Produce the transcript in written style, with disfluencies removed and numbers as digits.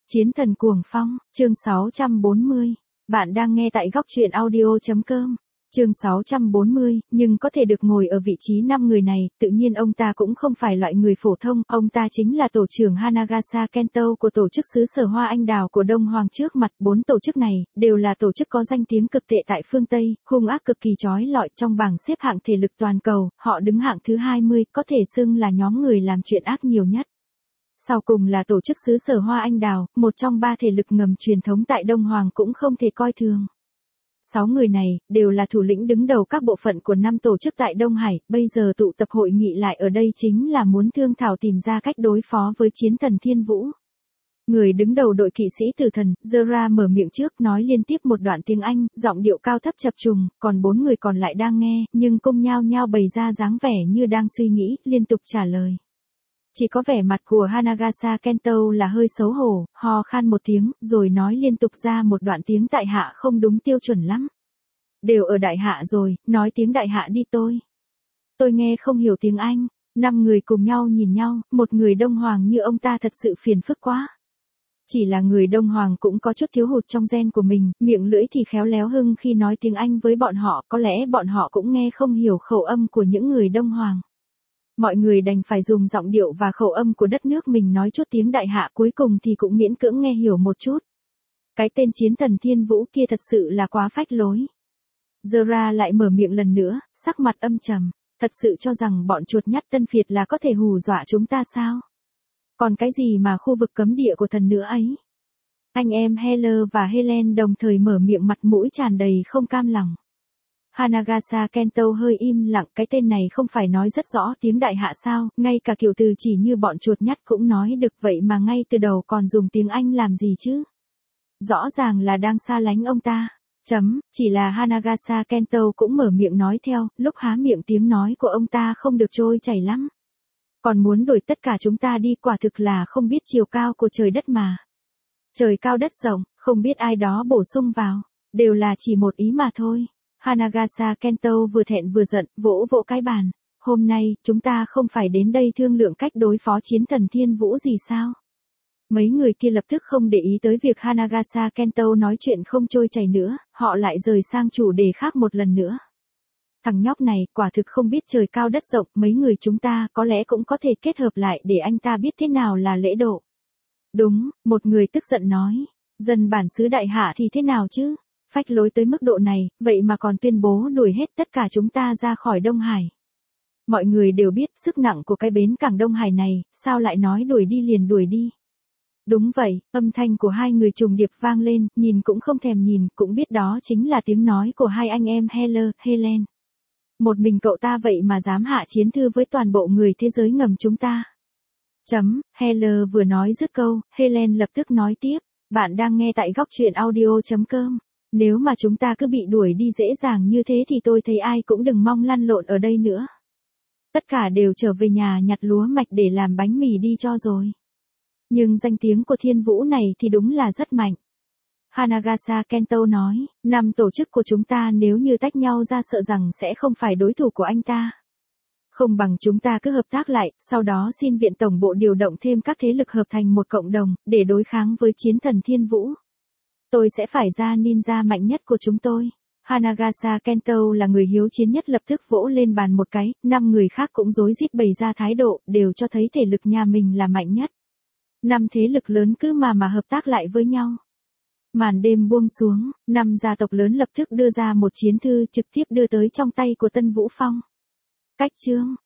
Chiến thần cuồng phong, chương 640. Bạn đang nghe tại góc truyện audio.com. Chương 640, nhưng có thể được ngồi ở vị trí 5 người này, tự nhiên ông ta cũng không phải loại người phổ thông, ông ta chính là tổ trưởng Hanagasa Kento của tổ chức xứ sở hoa anh đào của Đông Hoàng. Trước mặt 4 tổ chức này, đều là tổ chức có danh tiếng cực tệ tại phương Tây, hung ác cực kỳ chói lọi trong bảng xếp hạng thể lực toàn cầu, họ đứng hạng thứ 20, có thể xưng là nhóm người làm chuyện ác nhiều nhất. Sau cùng là tổ chức xứ sở hoa anh đào, một trong 3 thể lực ngầm truyền thống tại Đông Hoàng cũng không thể coi thường. 6 người này, đều là thủ lĩnh đứng đầu các bộ phận của 5 tổ chức tại Đông Hải, bây giờ tụ tập hội nghị lại ở đây chính là muốn thương thảo tìm ra cách đối phó với chiến thần Thiên Vũ. Người đứng đầu đội kỵ sĩ tử thần, Zera mở miệng trước nói liên tiếp một đoạn tiếng Anh, giọng điệu cao thấp chập trùng, còn 4 người còn lại đang nghe, nhưng cùng nhao nhao bày ra dáng vẻ như đang suy nghĩ, liên tục trả lời. Chỉ có vẻ mặt của Hanagasa Kento là hơi xấu hổ, ho khan một tiếng, rồi nói liên tục ra một đoạn tiếng tại hạ không đúng tiêu chuẩn lắm. Đều ở đại hạ rồi, nói tiếng đại hạ đi tôi. Tôi nghe không hiểu tiếng Anh. 5 người cùng nhau nhìn nhau, một người Đông Hoàng như ông ta thật sự phiền phức quá. Chỉ là người Đông Hoàng cũng có chút thiếu hụt trong gen của mình, miệng lưỡi thì khéo léo hưng khi nói tiếng Anh với bọn họ, có lẽ bọn họ cũng nghe không hiểu khẩu âm của những người Đông Hoàng. Mọi người đành phải dùng giọng điệu và khẩu âm của đất nước mình nói chút tiếng đại hạ, cuối cùng thì cũng miễn cưỡng nghe hiểu một chút. Cái tên chiến thần Thiên Vũ kia thật sự là quá phách lối. Zera lại mở miệng lần nữa, sắc mặt âm trầm, thật sự cho rằng bọn chuột nhắt Tân Việt là có thể hù dọa chúng ta sao? Còn cái gì mà khu vực cấm địa của thần nữa ấy? Anh em Heller và Helen đồng thời mở miệng, mặt mũi tràn đầy không cam lòng. Hanagasa Kento hơi im lặng, cái tên này không phải nói rất rõ tiếng đại hạ sao, ngay cả kiểu từ chỉ như bọn chuột nhắt cũng nói được, vậy mà ngay từ đầu còn dùng tiếng Anh làm gì chứ? Rõ ràng là đang xa lánh ông ta. Chỉ là Hanagasa Kento cũng mở miệng nói theo, lúc há miệng tiếng nói của ông ta không được trôi chảy lắm. Còn muốn đuổi tất cả chúng ta đi, quả thực là không biết chiều cao của trời đất mà. Trời cao đất rộng, không biết ai đó bổ sung vào, đều là chỉ một ý mà thôi. Hanagasa Kento vừa thẹn vừa giận, vỗ vỗ cái bàn. Hôm nay, chúng ta không phải đến đây thương lượng cách đối phó chiến thần Thiên Vũ gì sao? Mấy người kia lập tức không để ý tới việc Hanagasa Kento nói chuyện không trôi chảy nữa, họ lại rời sang chủ đề khác một lần nữa. Thằng nhóc này, quả thực không biết trời cao đất rộng, mấy người chúng ta có lẽ cũng có thể kết hợp lại để anh ta biết thế nào là lễ độ. Đúng, một người tức giận nói, dân bản xứ đại hạ thì thế nào chứ? Phách lối tới mức độ này, vậy mà còn tuyên bố đuổi hết tất cả chúng ta ra khỏi Đông Hải. Mọi người đều biết sức nặng của cái bến cảng Đông Hải này, sao lại nói đuổi đi liền đuổi đi. Đúng vậy, âm thanh của hai người trùng điệp vang lên, nhìn cũng không thèm nhìn, cũng biết đó chính là tiếng nói của hai anh em Heller, Helen. Một mình cậu ta vậy mà dám hạ chiến thư với toàn bộ người thế giới ngầm chúng ta. Heller vừa nói dứt câu, Helen lập tức nói tiếp, bạn đang nghe tại góc truyện audio.com. Nếu mà chúng ta cứ bị đuổi đi dễ dàng như thế thì tôi thấy ai cũng đừng mong lăn lộn ở đây nữa. Tất cả đều trở về nhà nhặt lúa mạch để làm bánh mì đi cho rồi. Nhưng danh tiếng của Thiên Vũ này thì đúng là rất mạnh. Hanagasa Kento nói, 5 tổ chức của chúng ta nếu như tách nhau ra sợ rằng sẽ không phải đối thủ của anh ta. Không bằng chúng ta cứ hợp tác lại, sau đó xin viện tổng bộ điều động thêm các thế lực hợp thành một cộng đồng, để đối kháng với chiến thần Thiên Vũ. Tôi sẽ phải ra ninja mạnh nhất của chúng tôi. Hanagasa Kento là người hiếu chiến nhất, lập tức vỗ lên bàn một cái, 5 người khác cũng rối rít bày ra thái độ, đều cho thấy thể lực nhà mình là mạnh nhất. 5 thế lực lớn cứ mà hợp tác lại với nhau. Màn đêm buông xuống, 5 gia tộc lớn lập tức đưa ra một chiến thư trực tiếp đưa tới trong tay của Tân Vũ Phong. Cách chương,